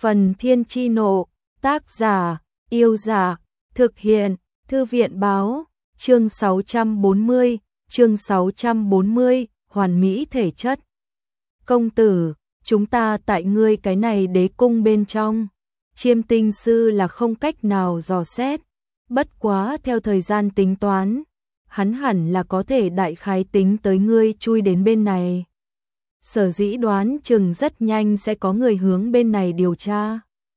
Phần Thiên Chi Nộ, tác giả, Yêu Giả, thực hiện, Thư viện Báo, chương 640, hoàn mỹ thể chất. Công tử, chúng ta tại ngươi cái này đế cung bên trong, Chiêm Tinh sư là không cách nào dò xét, bất quá theo thời gian tính toán, hắn hẳn là có thể đại khái tính tới ngươi chui đến bên này. Sở dĩ đoán chừng rất nhanh sẽ có người hướng bên này điều tra.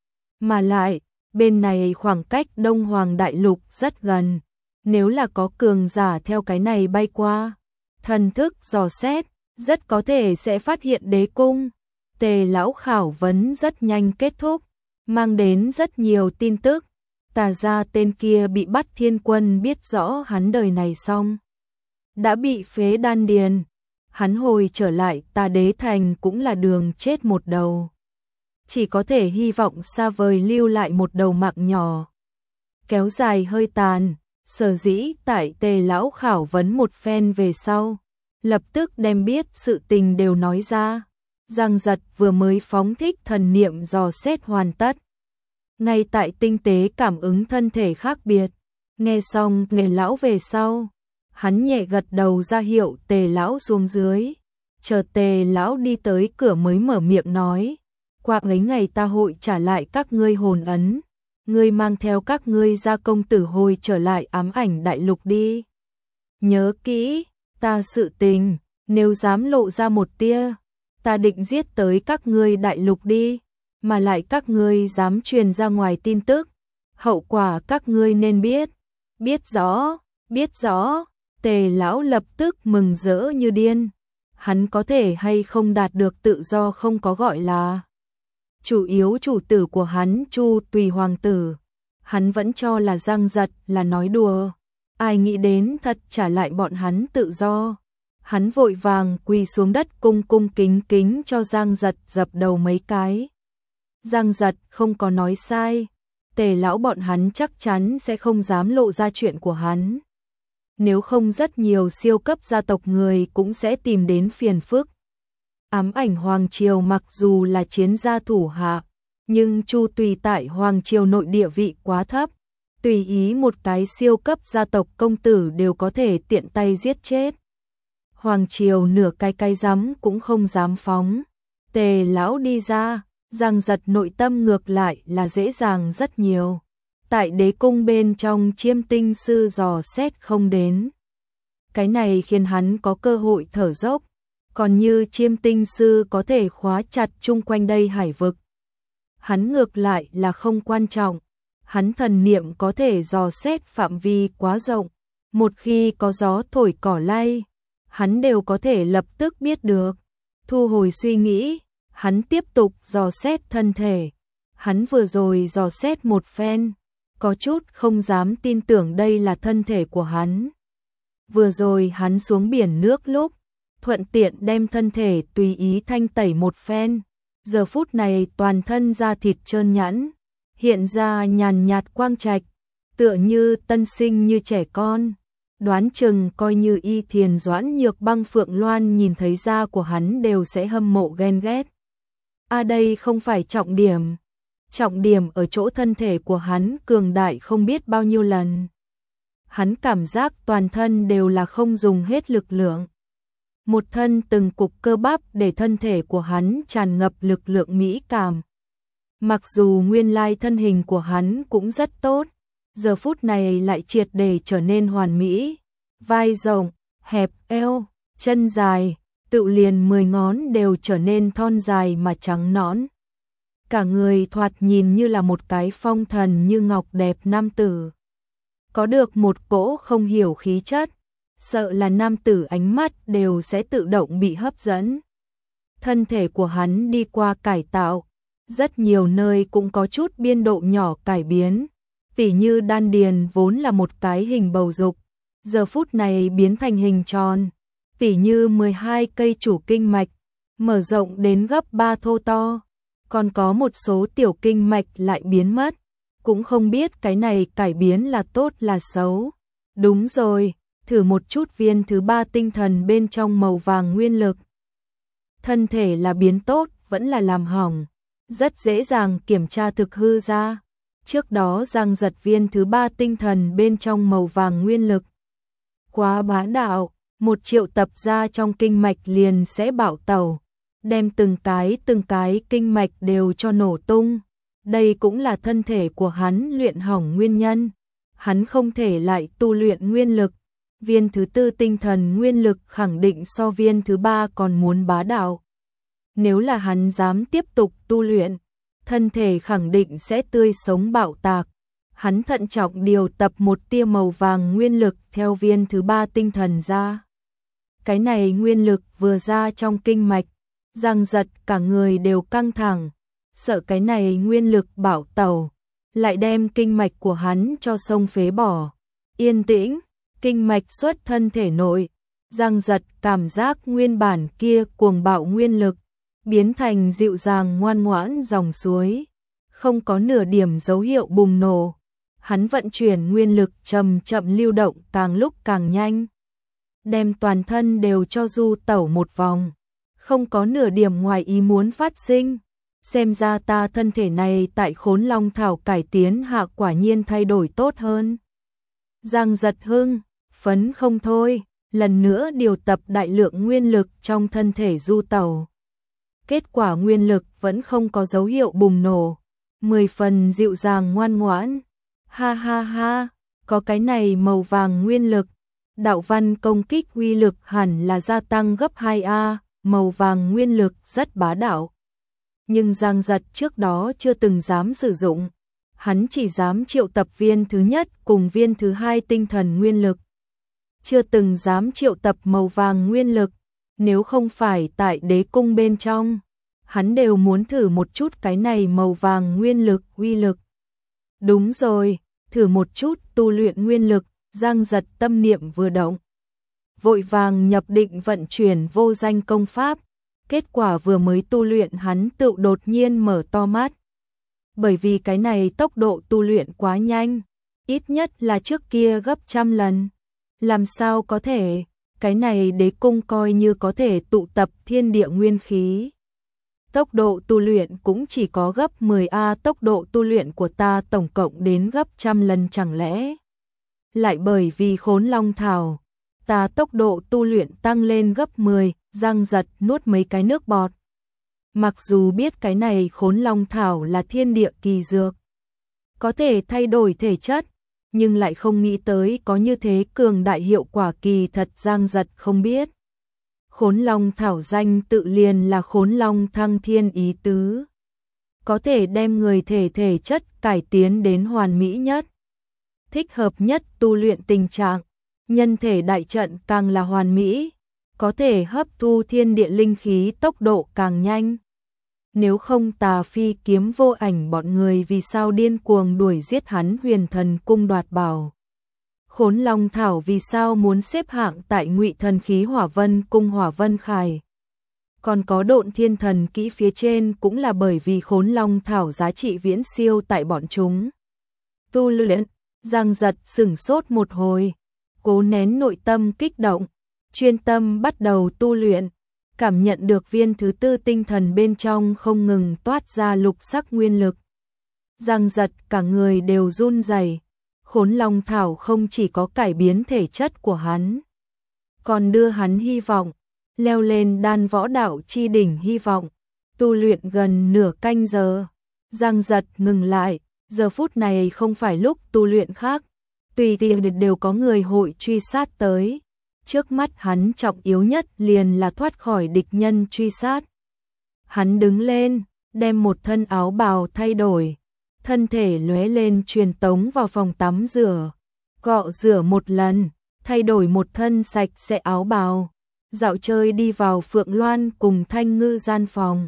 Mà lại, bên này khoảng cách Đông Hoàng Đại Lục rất gần, nếu là có cường giả theo cái này bay qua, thần thức dò xét, rất có thể sẽ phát hiện đế cung. Tề lão khảo vấn rất nhanh kết thúc, mang đến rất nhiều tin tức. Tà gia tên kia bị bắt, Thiên Quân biết rõ hắn đời này xong, đã bị phế đan điền. Hắn hồi trở lại Tà Đế Thành cũng là đường chết một đầu. Chỉ có thể hy vọng xa vời lưu lại một đầu mạng nhỏ. Kéo dài hơi tàn, sở dĩ tại Tề lão khảo vấn một phen về sau, lập tức đem biết sự tình đều nói ra. Giang Giật vừa mới phóng thích thần niệm dò xét hoàn tất. Ngay tại tinh tế cảm ứng thân thể khác biệt, nghe xong Nghề lão về sau, hắn nhẹ gật đầu ra hiệu Tề lão xuống dưới. Chờ Tề lão đi tới cửa mới mở miệng nói, qua mấy ngày ta hội trả lại các ngươi hồn ấn, ngươi mang theo các ngươi gia công tử hồi trở lại Ám Ảnh Đại Lục đi. Nhớ kỹ, ta sự tình, nếu dám lộ ra một tia, ta định giết tới các ngươi đại lục đi, mà lại các ngươi dám truyền ra ngoài tin tức, hậu quả các ngươi nên biết. Biết rõ, biết rõ. Tề lão lập tức mừng rỡ như điên. Hắn có thể hay không đạt được tự do không có gọi là. Chủ yếu chủ tử của hắn Chu Tùy hoàng tử, hắn vẫn cho là Giang Giật là nói đùa. Ai nghĩ đến thật trả lại bọn hắn tự do. Hắn vội vàng quỳ xuống đất cung cung kính kính cho Giang Giật dập đầu mấy cái. Giang Giật không có nói sai, Tề lão bọn hắn chắc chắn sẽ không dám lộ ra chuyện của hắn. Nếu không rất nhiều siêu cấp gia tộc người cũng sẽ tìm đến phiền phức. Ám Ảnh Hoàng Triều mặc dù là chiến gia thủ hạ, nhưng Chu Tùy tại Hoàng Triều nội địa vị quá thấp. Tùy ý một cái siêu cấp gia tộc công tử đều có thể tiện tay giết chết. Hoàng Triều nửa cái dám cũng không dám phóng. Tề lão đi ra, Giang Giật nội tâm ngược lại là dễ dàng rất nhiều. Tại đế cung bên trong Chiêm Tinh sư dò xét không đến. Cái này khiến hắn có cơ hội thở dốc, còn như Chiêm Tinh sư có thể khóa chặt chung quanh đây hải vực. Hắn ngược lại là không quan trọng, hắn thần niệm có thể dò xét phạm vi quá rộng, một khi có gió thổi cỏ lay, hắn đều có thể lập tức biết được. Thu hồi suy nghĩ, hắn tiếp tục dò xét thân thể. Hắn vừa rồi dò xét một phen, có chút không dám tin tưởng đây là thân thể của hắn. Vừa rồi hắn xuống biển nước lúc, thuận tiện đem thân thể tùy ý thanh tẩy một phen. Giờ phút này toàn thân da thịt trơn nhẵn, hiện ra nhàn nhạt quang trạch, tựa như tân sinh như trẻ con. Đoán chừng coi như Y Thiền Doãn Nhược Băng Phượng Loan nhìn thấy da của hắn đều sẽ hâm mộ ghen ghét. Đây không phải trọng điểm. Trọng điểm ở chỗ thân thể của hắn cường đại không biết bao nhiêu lần. Hắn cảm giác toàn thân đều là không dùng hết lực lượng. Một thân từng cục cơ bắp để thân thể của hắn tràn ngập lực lượng mỹ cảm. Mặc dù nguyên lai thân hình của hắn cũng rất tốt, giờ phút này lại triệt để trở nên hoàn mỹ. Vai rộng, hẹp eo, chân dài, tự liền 10 ngón đều trở nên thon dài mà trắng nõn. Cả người thoạt nhìn như là một cái phong thần như ngọc đẹp nam tử. Có được một cỗ không hiểu khí chất, sợ là nam tử ánh mắt đều sẽ tự động bị hấp dẫn. Thân thể của hắn đi qua cải tạo, rất nhiều nơi cũng có chút biên độ nhỏ cải biến. Tỉ như đan điền vốn là một cái hình bầu dục, giờ phút này biến thành hình tròn. Tỉ như 12 cây chủ kinh mạch, mở rộng đến gấp 3 thô to. Còn có một số tiểu kinh mạch lại biến mất. Cũng không biết cái này cải biến là tốt là xấu. Đúng rồi, thử một chút viên thứ 3 tinh thần bên trong màu vàng nguyên lực. Thân thể là biến tốt, vẫn là làm hỏng. rất dễ dàng kiểm tra thực hư ra. Trước đó Giang Giật viên thứ 3 tinh thần bên trong màu vàng nguyên lực. Quá bá đạo, 1 triệu tập ra trong kinh mạch liền sẽ bạo tẩu, đem từng cái kinh mạch đều cho nổ tung. Đây cũng là thân thể của hắn luyện hỏng nguyên nhân. Hắn không thể lại tu luyện nguyên lực. Viên thứ 4 tinh thần nguyên lực khẳng định so viên thứ 3 còn muốn bá đạo. Nếu là hắn dám tiếp tục tu luyện, thân thể khẳng định sẽ tươi sống bạo tạc. Hắn thận trọng điều tập một tia màu vàng nguyên lực theo viên thứ 3 tinh thần ra. Cái này nguyên lực vừa ra trong kinh mạch, Giang Giật cả người đều căng thẳng, sợ cái này nguyên lực bạo tẩu, lại đem kinh mạch của hắn cho xông phế bỏ. Yên tĩnh, kinh mạch xuất thân thể nội, Giang Giật cảm giác nguyên bản kia cuồng bạo nguyên lực, biến thành dịu dàng ngoan ngoãn dòng suối, không có nửa điểm dấu hiệu bùng nổ. Hắn vận chuyển nguyên lực chậm chậm lưu động càng lúc càng nhanh, đem toàn thân đều cho du tẩu một vòng, không có nửa điểm ngoài ý muốn phát sinh. Xem ra ta thân thể này tại Khốn Long Thảo cải tiến hạ quả nhiên thay đổi tốt hơn. Giang Giật hưng phấn không thôi, lần nữa điều tập đại lượng nguyên lực trong thân thể du tẩu. Kết quả nguyên lực vẫn không có dấu hiệu bùng nổ, 10 phần dịu dàng ngoan ngoãn. Ha ha ha, có cái này màu vàng nguyên lực, đạo văn công kích uy lực hẳn là gia tăng gấp 2A, màu vàng nguyên lực rất bá đạo. Nhưng Giang Giật trước đó chưa từng dám sử dụng, hắn chỉ dám triệu tập viên thứ nhất cùng viên thứ 2 tinh thần nguyên lực. Chưa từng dám triệu tập màu vàng nguyên lực, nếu không phải tại đế cung bên trong, hắn đều muốn thử một chút cái này màu vàng nguyên lực uy lực. Đúng rồi, thử một chút tu luyện nguyên lực, Giang Giật tâm niệm vừa động. Vội vàng nhập định vận chuyển vô danh công pháp, kết quả vừa mới tu luyện hắn tự đột nhiên mở to mắt. Bởi vì cái này tốc độ tu luyện quá nhanh, ít nhất là trước kia gấp 100 lần. Làm sao có thể, cái này đế cung coi như có thể tụ tập thiên địa nguyên khí. Tốc độ tu luyện cũng chỉ có gấp 10A tốc độ tu luyện của ta tổng cộng đến gấp 100 lần chẳng lẽ. Lại bởi vì Khốn Long Thảo, ta tốc độ tu luyện tăng lên gấp 10, Giang Giật nuốt mấy cái nước bọt. Mặc dù biết cái này Khốn Long Thảo là thiên địa kỳ dược, có thể thay đổi thể chất, nhưng lại không nghĩ tới có như thế cường đại hiệu quả kỳ thật Giang Giật không biết. Khốn Long Thảo danh tự liền là Khốn Long thăng thiên ý tứ. Có thể đem người thể chất cải tiến đến hoàn mỹ nhất. Thích hợp nhất tu luyện tình trạng, nhân thể đại trận càng là hoàn mỹ, có thể hấp thu thiên địa linh khí tốc độ càng nhanh. Nếu không Tà Phi Kiếm Vô Ảnh bọn người vì sao điên cuồng đuổi giết hắn Huyền Thần cung đoạt bảo. Khốn Long Thảo vì sao muốn xếp hạng tại Ngụy Thần khí Hỏa Vân cung Hỏa Vân Khải. Còn có Độn Thiên Thần kỹ phía trên cũng là bởi vì Khốn Long Thảo giá trị viễn siêu tại bọn chúng. Tu luyện, Giang Giật sửng sốt một hồi, cố nén nội tâm kích động, chuyên tâm bắt đầu tu luyện, cảm nhận được viên thứ 4 tinh thần bên trong không ngừng toát ra lục sắc nguyên lực. Giang Giật cả người đều run rẩy. Khốn Long Thảo không chỉ có cải biến thể chất của hắn, còn đưa hắn hy vọng, leo lên đan võ đạo chi đỉnh hy vọng. Tu luyện gần nửa canh giờ, Giang Giật ngừng lại, giờ phút này không phải lúc tu luyện khác, tùy tiện đều có người hội truy sát tới. Trước mắt hắn trọng yếu nhất liền là thoát khỏi địch nhân truy sát. Hắn đứng lên, đem một thân áo bào thay đổi, thân thể lóe lên truyền tống vào phòng tắm rửa, cọ rửa một lần, thay đổi một thân sạch sẽ áo bào, dạo chơi đi vào Phượng Loan cùng Thanh Ngư gian phòng.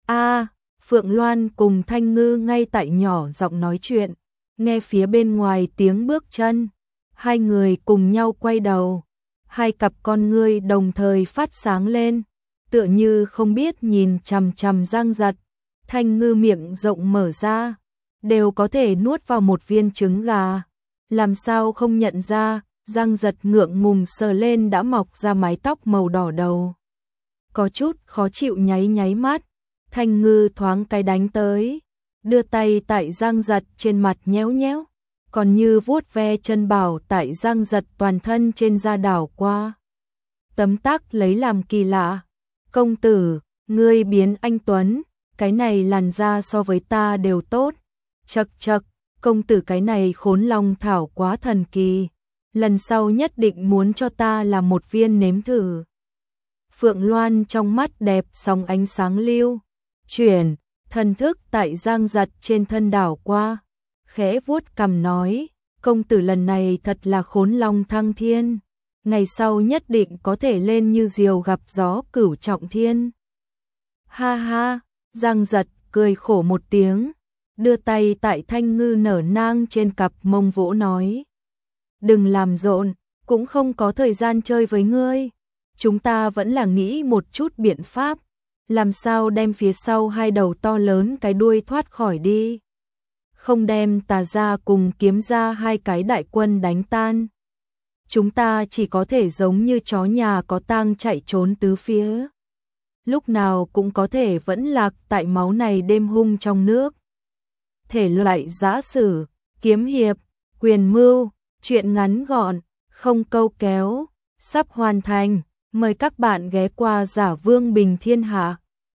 Phượng Loan cùng Thanh Ngư ngay tại nhỏ giọng nói chuyện, nghe phía bên ngoài tiếng bước chân, hai người cùng nhau quay đầu, hai cặp con ngươi đồng thời phát sáng lên, tựa như không biết nhìn chằm chằm Giang Giật. Thanh Ngư miệng rộng mở ra, đều có thể nuốt vào một viên trứng gà, làm sao không nhận ra. Giang Giật ngượng ngùng sờ lên đã mọc ra mái tóc màu đỏ đầu, có chút khó chịu nháy nháy mắt, Thanh Ngư thoáng cái đánh tới, đưa tay tại Giang Giật trên mặt nhéo nhéo, còn như vuốt ve chân bảo tại Giang Giật toàn thân trên da đảo qua. Tấm tắc lấy làm kỳ lạ. Công tử, ngươi biến anh Tuấn, cái này làn da so với ta đều tốt. Chậc chậc, công tử cái này khốn long thảo quá thần kỳ. Lần sau nhất định muốn cho ta làm một viên nếm thử. Phượng Loan trong mắt đẹp sóng ánh sáng lưu chuyển, thần thức tại Giang Giật trên thân đảo qua, khẽ vuốt cằm nói, công tử lần này thật là khốn long thăng thiên, ngày sau nhất định có thể lên như diều gặp gió cửu trọng thiên. Ha ha, Giang Giật cười khổ một tiếng, đưa tay tại Thanh Ngư nở nang trên cặp mông vỗ nói, đừng làm rộn, cũng không có thời gian chơi với ngươi. Chúng ta vẫn là nghĩ một chút biện pháp, làm sao đem phía sau hai đầu to lớn cái đuôi thoát khỏi đi. Không đem Tà gia cùng Kiếm gia hai cái đại quân đánh tan. Chúng ta chỉ có thể giống như chó nhà có tang chạy trốn tứ phía. Lúc nào cũng có thể vẫn lạc tại máu này đêm hung trong nước. Thể loại giã sử, kiếm hiệp, quyền mưu, truyện ngắn gọn, không câu kéo, sắp hoàn thành. Mời các bạn ghé qua Giả Vương Bình Thiên Hạ.